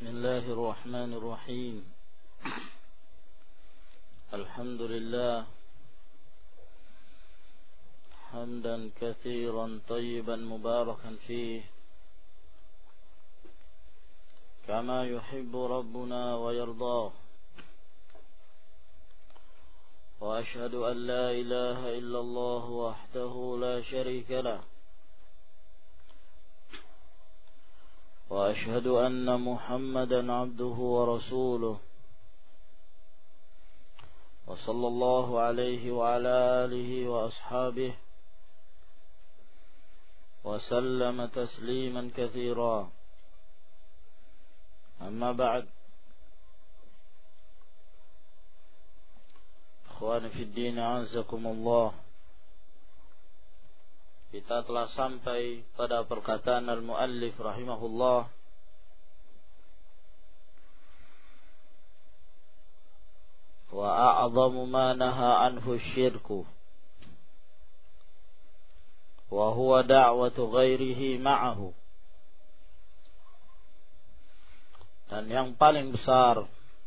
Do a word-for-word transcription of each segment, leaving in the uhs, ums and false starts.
بسم الله الرحمن الرحيم الحمد لله حمدا كثيرا طيبا مباركا فيه كما يحب ربنا ويرضاه وأشهد أن لا إله إلا الله وحده لا شريك له وأشهد أن محمدا عبده ورسوله وصلى الله عليه وعلى آله وأصحابه وسلم تسليما كثيرا أما بعد إخواني في الدين أعزكم الله. Kita telah sampai pada perkataan al-muallif rahimahullah wa a'zamu ma naha anhu syirku wa huwa da'watu ghairihi ma'ahu. Dan yang paling besar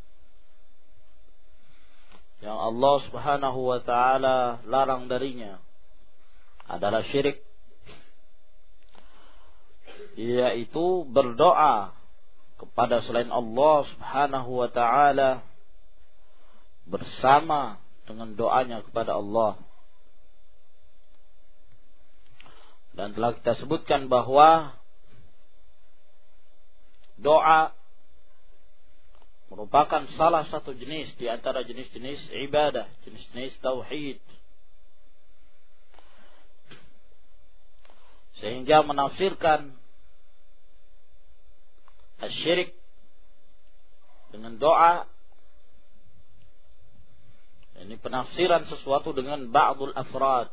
yang Allah Subhanahu wa ta'ala larang darinya adalah syirik, yaitu berdoa kepada selain Allah Subhanahu wa ta'ala bersama dengan doanya kepada Allah. Dan telah kita sebutkan bahwa doa merupakan salah satu jenis di antara jenis-jenis ibadah, jenis-jenis tauhid, sehingga menafsirkan syirik dengan doa ini penafsiran sesuatu dengan ba'dul afrad,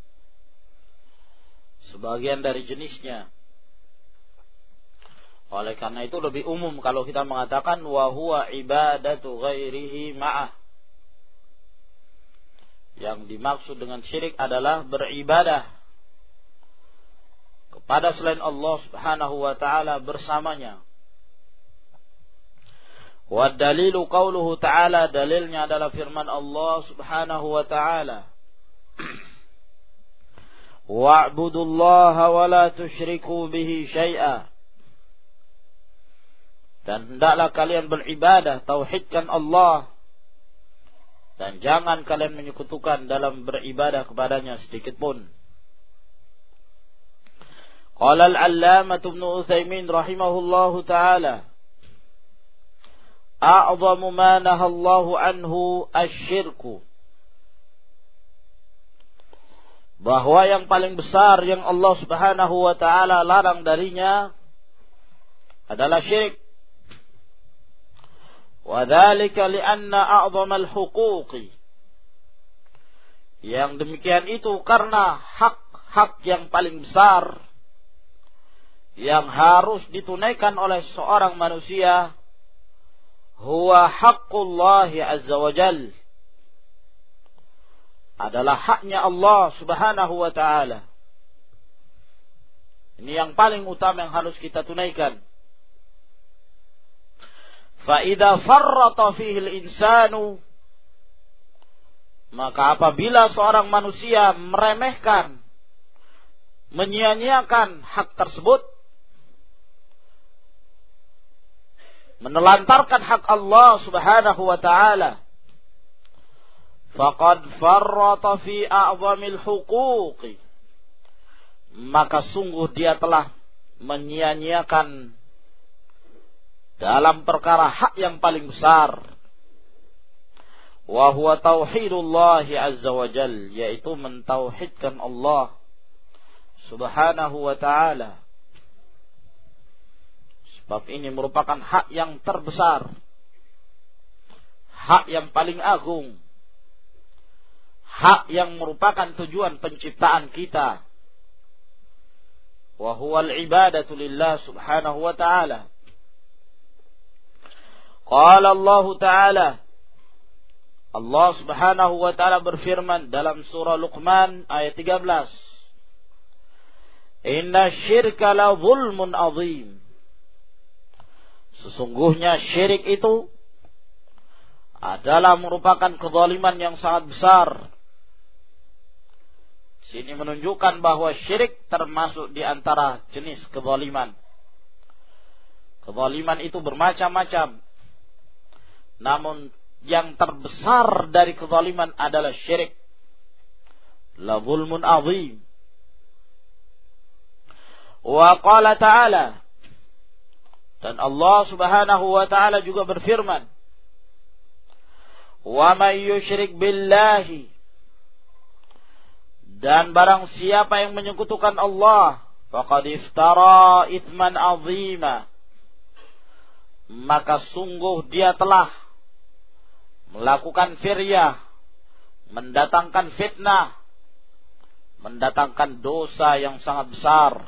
sebagian dari jenisnya. Oleh karena itu lebih umum kalau kita mengatakan wa huwa ibadatu ghairihi ma'ah. Yang dimaksud dengan syirik adalah beribadah kepada selain Allah Subhanahu wa ta'ala bersamanya. Wa dalilu qauluhu ta'ala, dalilnya adalah firman Allah Subhanahu wa ta'ala wa'budullaha wa la tusyriku bihi syai'a. Dan hendaklah kalian beribadah, tauhidkan Allah, dan jangan kalian menyekutukan dalam beribadah kepadanya sedikit pun. Qala al-allamah Ibnu Utsaimin rahimahullahu ta'ala a'zamu ma nahallahu anhu asy-syirku, bahwa yang paling besar yang Allah Subhanahu wa ta'ala larang darinya adalah syirik. Wa dzalika li'anna a'zamal huquqi, yang demikian itu karena hak-hak yang paling besar yang harus ditunaikan oleh seorang manusia huwa haqqullahi azza wa jal, adalah haknya Allah Subhanahu wa ta'ala. Ini yang paling utama yang harus kita tunaikan. Fa idza farrata fihi al-insanu, maka apabila seorang manusia meremehkan, menyia-nyiakan hak tersebut, menelantarkan hak Allah Subhanahu wa ta'ala, faqad farrata fi a'zamil huquqi, maka sungguh dia telah menyia-nyiakan dalam perkara hak yang paling besar, wa huwa tauhidullah azza wa jal, yaitu mentauhidkan Allah Subhanahu wa ta'ala. Sebab ini merupakan hak yang terbesar, hak yang paling agung, hak yang merupakan tujuan penciptaan kita. Wa huwal ibadatu lillah Subhanahu wa ta'ala. Qala Allah ta'ala, Allah Subhanahu wa ta'ala berfirman dalam surah Luqman ayat tiga belas, Inna syirka la zulmun azim, Sesungguhnya syirik itu adalah merupakan kezaliman yang sangat besar. Sini menunjukkan bahwa syirik termasuk di antara jenis kezaliman. Kezaliman itu bermacam-macam. Namun yang terbesar dari kezaliman adalah syirik. La zulmun azim. Wa qala ta'ala, dan Allah Subhanahu wa ta'ala juga berfirman, wa may yusyrik billahi, dan barang siapa yang menyekutukan Allah, faqad iftara itsman azima, maka sungguh dia telah melakukan firyah, mendatangkan fitnah, mendatangkan dosa yang sangat besar.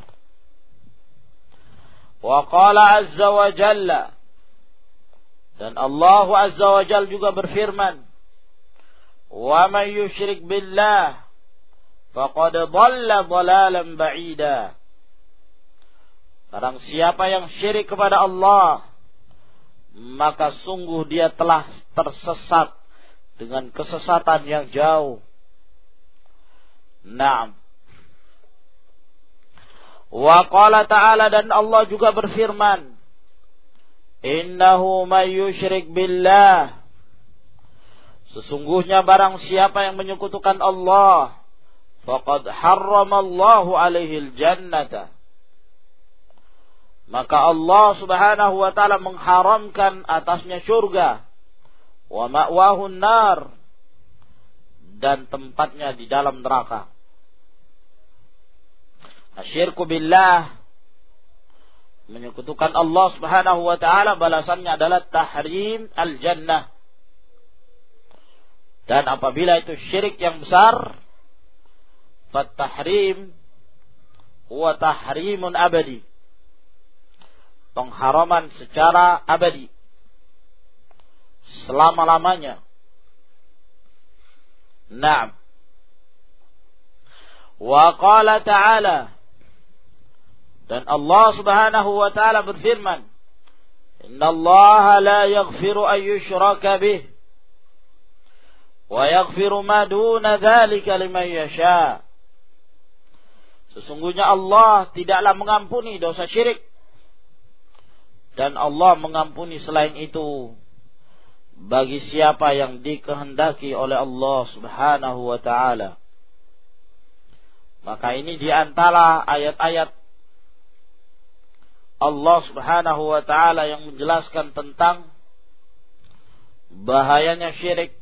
Wa qala azza wa jalla, dan Allah azza wa jalla juga berfirman, wa may yusyrik billah faqad dhalla dhalalan ba'ida. Barang siapa yang syirik kepada Allah, maka sungguh dia telah tersesat dengan kesesatan yang jauh. Naam. Wa qala ta'ala, dan Allah juga berfirman, innahu may yusyrik billah, sesungguhnya barang siapa yang menyekutukan Allah, faqad harramallahu alaihi al-jannata, maka Allah Subhanahu wa ta'ala mengharamkan atasnya surga, wa ma'wahu an-nar, dan tempatnya di dalam neraka. Asyirku billah, menyekutukan Allah Subhanahu wa ta'ala, balasannya adalah tahrim al-jannah. Dan apabila itu syirik yang besar, fat-tahrim huwa tahrimun abadi, pengharaman secara abadi, selama-lamanya. Naam. Wa qala ta'ala, dan Allah Subhanahu wa ta'ala berfirman, innallaha la yaghfiru an yushraka bih wa yaghfiru ma duna dzalika liman yasha. Sesungguhnya Allah tidaklah mengampuni dosa syirik, dan Allah mengampuni selain itu bagi siapa yang dikehendaki oleh Allah Subhanahu wa ta'ala. Maka ini di antara ayat-ayat Allah Subhanahu wa ta'ala yang menjelaskan tentang bahayanya syirik.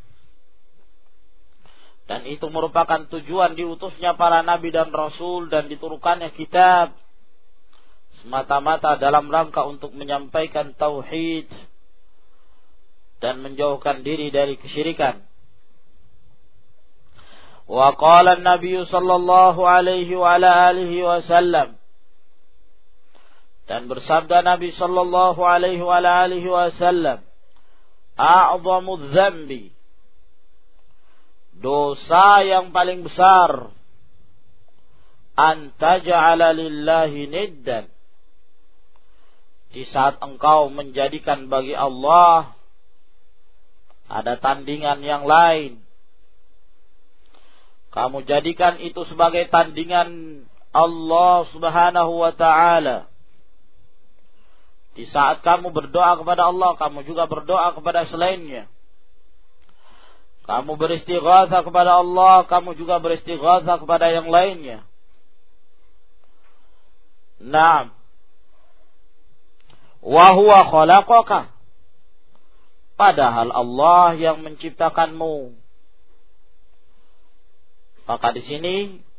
Dan itu merupakan tujuan diutusnya para nabi dan rasul dan diturunkannya kitab, semata-mata dalam rangka untuk menyampaikan tauhid dan menjauhkan diri dari kesyirikan. Wa qala an-nabiy sallallahu alaihi wa ala alihi wasallam, dan bersabda Nabi sallallahu alaihi wa ala alihi wasallam, a'zamu dzambi, dosa yang paling besar, an taj'ala lillahi niddan, di saat engkau menjadikan bagi Allah ada tandingan yang lain. Kamu jadikan itu sebagai tandingan Allah Subhanahu wa ta'ala. Di saat kamu berdoa kepada Allah, kamu juga berdoa kepada selainnya. Kamu beristighatsah kepada Allah, kamu juga beristighatsah kepada yang lainnya. Naam. Wa huwa khalaqaka, padahal Allah yang menciptakanmu. Maka di sini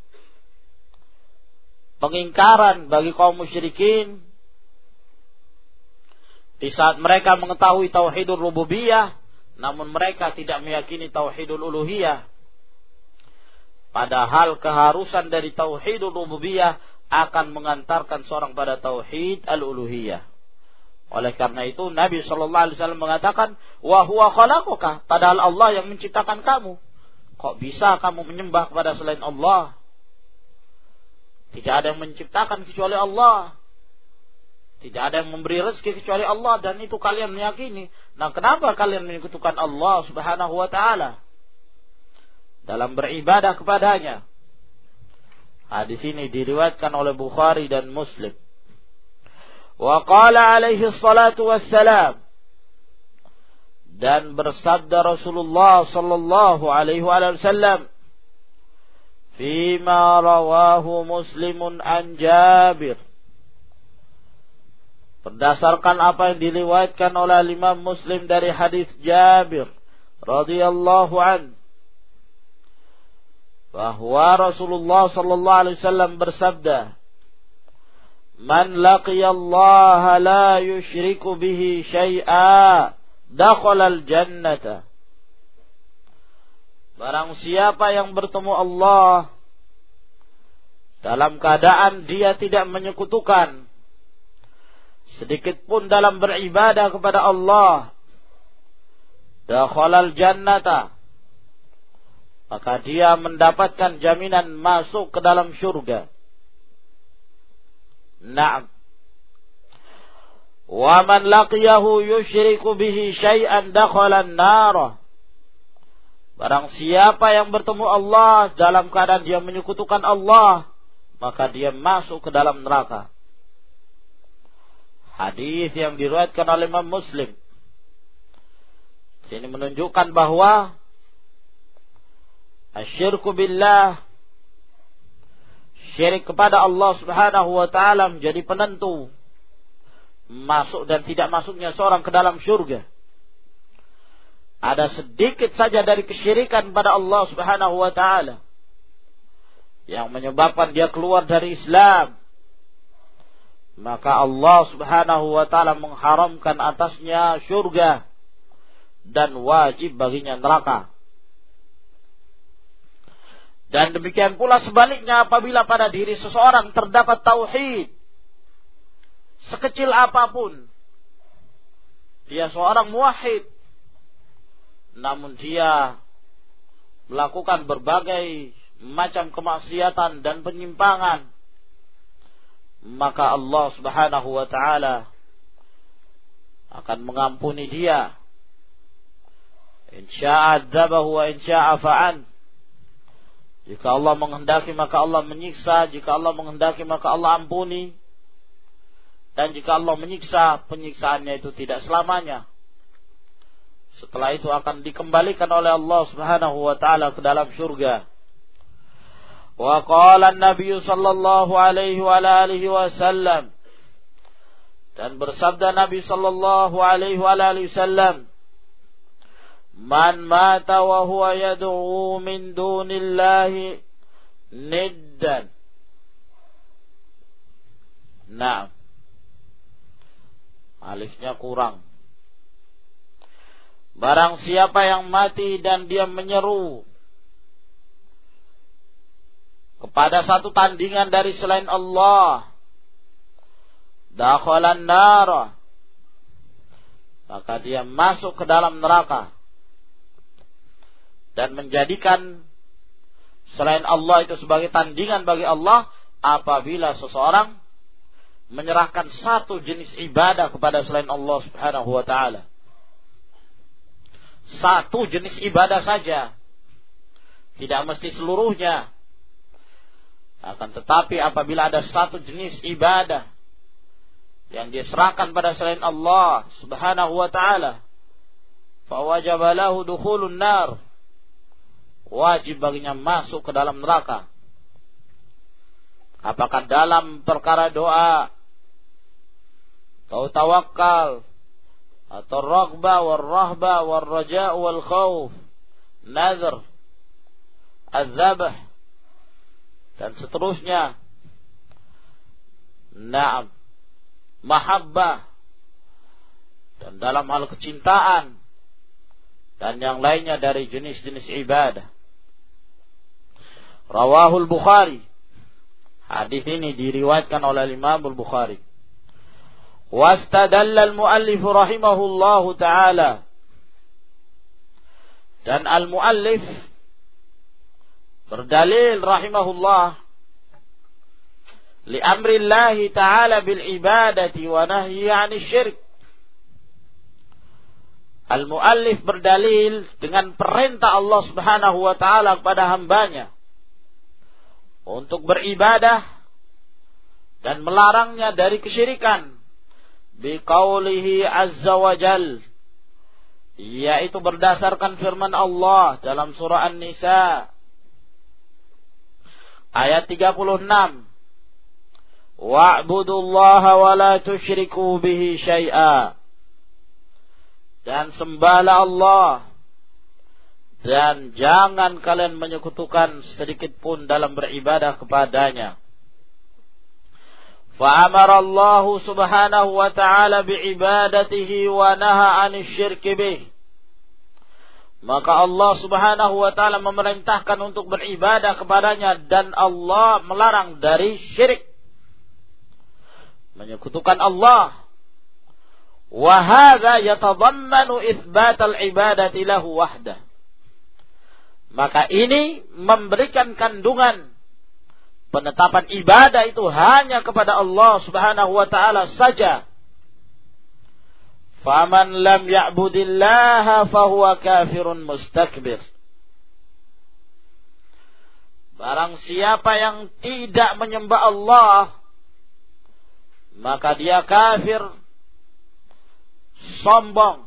pengingkaran bagi kaum musyrikin di saat mereka mengetahui tauhidul rububiyah, namun mereka tidak meyakini tauhidul uluhiyah. Padahal keharusan dari tauhidul rububiyah akan mengantarkan seorang pada tauhid al-uluhiyah. Oleh karena itu Nabi sallallahu alaihi wasallam mengatakan, wa huwa khalaqaka, padahal Allah yang menciptakan kamu. Kok bisa kamu menyembah kepada selain Allah? Tidak ada yang menciptakan kecuali Allah. Tidak ada yang memberi rezeki kecuali Allah, dan itu kalian meyakini. Nah, kenapa kalian menyekutukan Allah Subhanahu wa taala dalam beribadah kepadanya? Hadis ini diriwayatkan oleh Bukhari dan Muslim. Wa qala alaihi salatu wassalam, dan bersabda Rasulullah sallallahu alaihi wasallam, fima rawahu Muslimun an Jabir, berdasarkan apa yang diriwayatkan oleh Imam Muslim dari hadis Jabir radhiyallahu an, bahwa Rasulullah sallallahu alaihi wasallam bersabda, man laqiyallaha la yusyriku bihi syai'a dakhala al-jannata. Barang siapa yang bertemu Allah dalam keadaan dia tidak menyekutukan sedikit pun dalam beribadah kepada Allah, dakhala al-jannata, maka dia mendapatkan jaminan masuk ke dalam surga. Na'am. Wa man laqiyahu yusyriku bihi syai'an dakhala an-nar. Barang siapa yang bertemu Allah dalam keadaan dia menyekutukan Allah, maka dia masuk ke dalam neraka. Hadis yang diriwayatkan oleh Imam Muslim. Sini menunjukkan bahwa asyirku billah, syirik kepada Allah Subhanahu wa taala, menjadi penentu masuk dan tidak masuknya seorang ke dalam surga. Ada sedikit saja dari kesyirikan pada Allah Subhanahu wa taala yang menyebabkan dia keluar dari Islam, maka Allah Subhanahu wa taala mengharamkan atasnya surga dan wajib baginya neraka. Dan demikian pula sebaliknya, apabila pada diri seseorang terdapat tauhid sekecil apapun, dia seorang muwahhid, namun dia melakukan berbagai macam kemaksiatan dan penyimpangan, maka Allah Subhanahu wa taala akan mengampuni dia. Insya'a adzabahu wa insya'a fa'an. Jika Allah menghendaki maka Allah menyiksa, jika Allah menghendaki maka Allah ampuni. Dan jika Allah menyiksa, penyiksaannya itu tidak selamanya. Setelah itu akan dikembalikan oleh Allah Subhanahu wa taala ke dalam surga. Wa qala an-nabiy sallallahu alaihi wa alihi wasallam, dan bersabda Nabi sallallahu alaihi wa alihi wasallam, man mata wa huwa yad'u min dunillahi niddan. Nah, alifnya kurang. Barang siapa yang mati dan dia menyeru kepada satu tandingan dari selain Allah, dakhalan nar, maka dia masuk ke dalam neraka. Dan menjadikan selain Allah itu sebagai tandingan bagi Allah apabila seseorang menyerahkan satu jenis ibadah kepada selain Allah Subhanahu wa taala. Satu jenis ibadah saja, tidak mesti seluruhnya. Akan tetapi apabila ada satu jenis ibadah yang diserahkan pada selain Allah Subhanahu wa taala, fa wajaba lahu dukhulun nar, wajib baginya masuk ke dalam neraka. Apakah dalam perkara doa atau tawakal atau raghbah wal rahbah wal raja' wal khauf, nazar, az-zabh dan seterusnya. Naam, mahabbah, dan dalam hal kecintaan dan yang lainnya dari jenis-jenis ibadah. Rawahul Bukhari. Hadis ini diriwayatkan oleh Imam Al-Bukhari. Wastadalla al-muallif rahimahullahu taala. Dan al-muallif berdalil rahimahullah li amrillahi ta'ala bil ibadati wa nahyi 'anil syirik. Al-muallif berdalil dengan perintah Allah Subhanahu wa taala kepada hambanya untuk beribadah dan melarangnya dari kesyirikan. Biqaulihi azza wa jal, yaitu berdasarkan firman Allah dalam surah An-Nisa ayat tiga puluh enam. Wa'budullaha wa la tusyriku bihi syai'a. Dan sembahlah Allah dan jangan kalian menyekutukan sedikit pun dalam beribadah kepadanya. Fa'amara Allah subhanahu wa ta'ala bi'ibadatihi wa naha 'anil syirki bih. Maka Allah subhanahu wa ta'ala memerintahkan untuk beribadah kepadanya dan Allah melarang dari syirik, menyekutukan Allah. Wa hadza yatadammanu itsbat al-ibadati lahu wahdah. Maka ini memberikan kandungan penetapan ibadah itu hanya kepada Allah Subhanahu wa taala saja. Faman lam ya'budillaha fahuwa kafirun mustakbir. Barang siapa yang tidak menyembah Allah, maka dia kafir, sombong.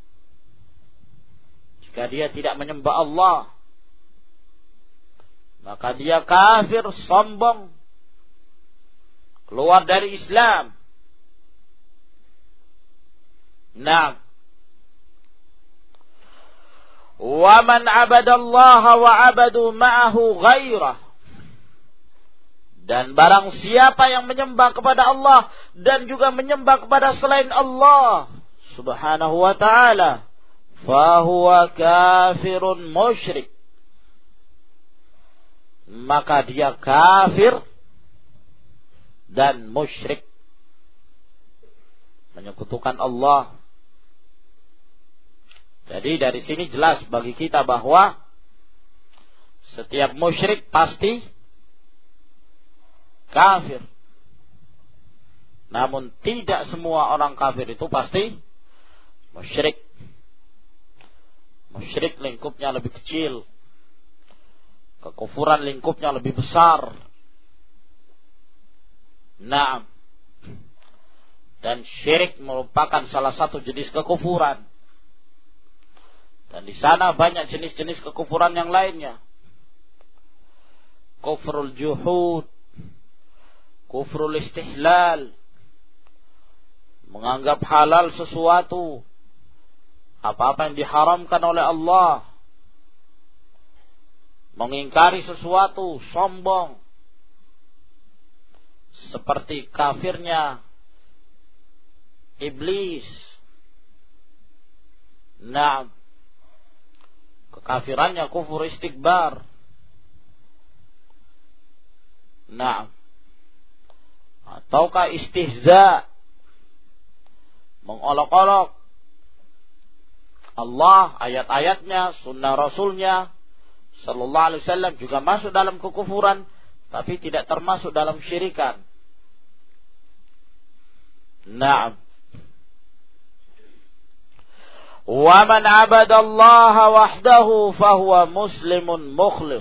Jika dia tidak menyembah Allah, maka dia kafir, sombong, keluar dari Islam. Naam. Wa man 'abadallaha wa 'abadu ma'ahu ghairah. Dan barang siapa yang menyembah kepada Allah dan juga menyembah kepada selain Allah Subhanahu wa ta'ala, fahuwa kafirun musyrik. Maka dia kafir dan musyrik, menyekutukan Allah. Jadi dari sini jelas bagi kita bahwa setiap musyrik pasti kafir. Namun tidak semua orang kafir itu pasti musyrik. Musyrik lingkupnya lebih kecil, kekufuran lingkupnya lebih besar. Naam. Dan syirik merupakan salah satu jenis kekufuran. Dan di sana banyak jenis-jenis kekufuran yang lainnya. Kufrul juhud, kufrul istihlal, menganggap halal sesuatu, apa-apa yang diharamkan oleh Allah, mengingkari sesuatu, sombong, seperti kafirnya iblis. Nah, kekafirannya kufur istikbar. Nah, ataukah istihza, mengolok-olok Allah, ayat-ayatnya, sunnah Rasulnya Sallallahu Alaihi Wasallam juga masuk dalam kekufuran, tapi tidak termasuk dalam syirikan. Naam. Wa man 'abadallaha wahdahu fahuwa muslimun mukhlis.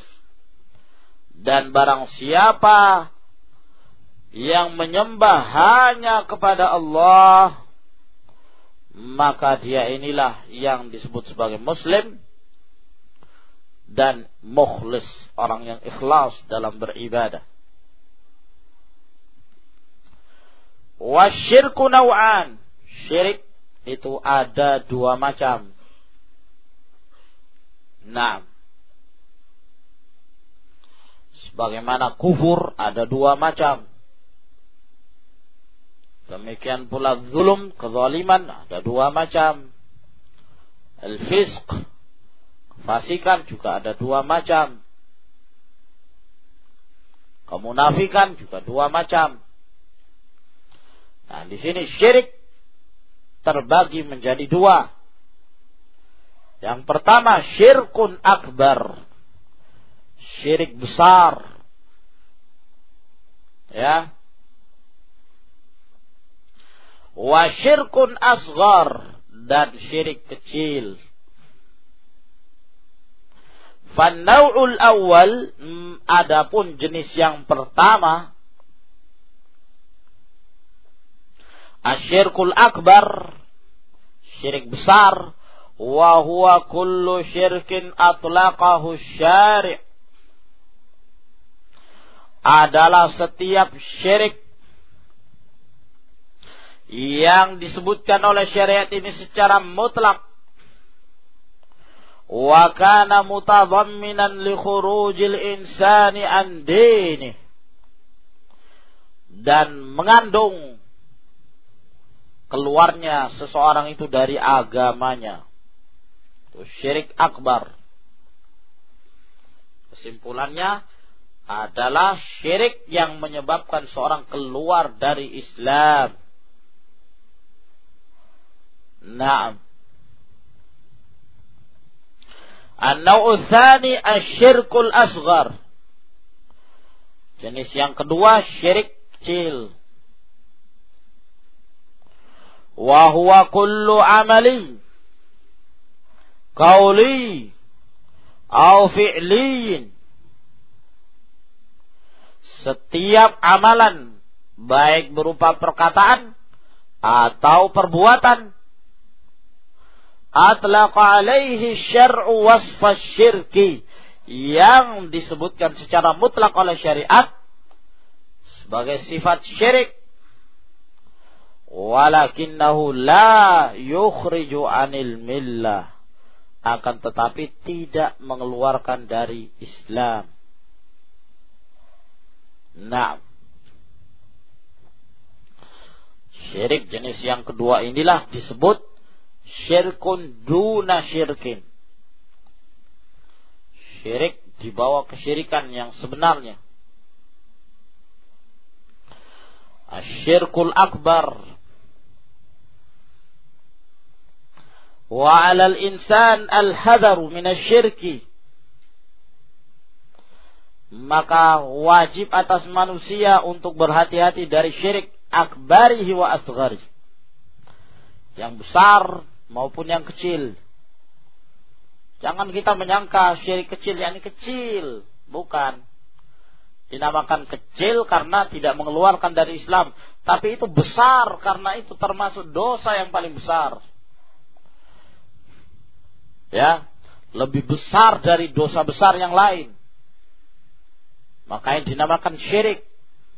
Dan barang siapa yang menyembah hanya kepada Allah, maka dia inilah yang disebut sebagai muslim dan mukhlis, orang yang ikhlas dalam beribadah. Wasyirku naw'an. Syirik itu ada dua macam. Nah, sebagaimana kufur ada dua macam, demikian pula zulum, kezaliman ada dua macam. Al-fisq, kefasikan juga ada dua macam. Kemunafikan juga dua macam. Nah, di sini syirik terbagi menjadi dua. Yang pertama syirkun akbar, syirik besar. Ya. Wa syirkun asghar, dan syirik kecil. Fan-naw'ul awal, adapun jenis yang pertama, asyirkul akbar, syirik besar, wa huwa kullu syirkin atlaqahu syari', adalah setiap syirik yang disebutkan oleh syariat ini secara mutlak, wa kana mutadhamminan li khurujil insani an dinih, dan mengandung keluarnya seseorang itu dari agamanya. Itu syirik akbar. Kesimpulannya adalah syirik yang menyebabkan seorang keluar dari Islam. Naam. An-naw'u tsani asyirkul asghar. Jenis yang kedua syirik kecil. Wa huwa kullu amali qauli au fi'liin. Setiap amalan, baik berupa perkataan atau perbuatan, atlaqa alaihi syar'u wasfa syirki, yang disebutkan secara mutlak oleh syariat sebagai sifat syirik, walakinnahu la yukhriju anil millah, akan tetapi tidak mengeluarkan dari Islam. Nah, syirik jenis yang kedua inilah disebut syirkun duna syirkin. Syirik di bawah kesyirikan yang sebenarnya. Asyirkul akbar. Wa 'alal insan al-hadaru minasyirki. Maka wajib atas manusia untuk berhati-hati dari syirik akbarihi wa asghari, yang besar maupun yang kecil. Jangan kita menyangka syirik kecil yakni kecil, bukan. Dinamakan kecil karena tidak mengeluarkan dari Islam, tapi itu besar karena itu termasuk dosa yang paling besar. Ya, lebih besar dari dosa besar yang lain. Makanya dinamakan syirik.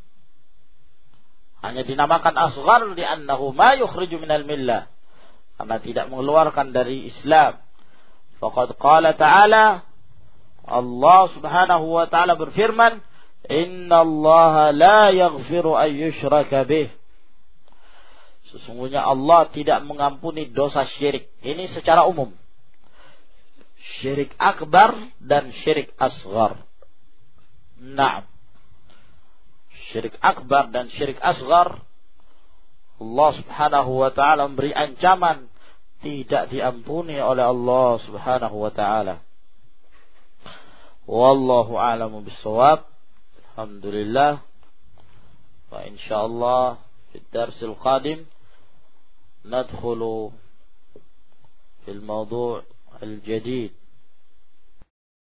Hanya dinamakan asghar li'annahu ma yukhriju minal millah, karena tidak mengeluarkan dari Islam. Faqad qala ta'ala, Allah subhanahu wa ta'ala berfirman, Inna Allah la yaghfiru an yushraka bih. Sesungguhnya Allah tidak mengampuni dosa syirik. Ini secara umum. Syirik akbar dan syirik asghar. Naam. Syirik akbar dan syirik asghar, Allah subhanahu wa ta'ala memberi ancaman tidak diampuni oleh Allah subhanahu wa ta'ala. Wallahu a'lamu bis-shawab. Alhamdulillah. Wa insyaallah fi ad-darsil qadim nadkhulu fil mawdu' al-jadid.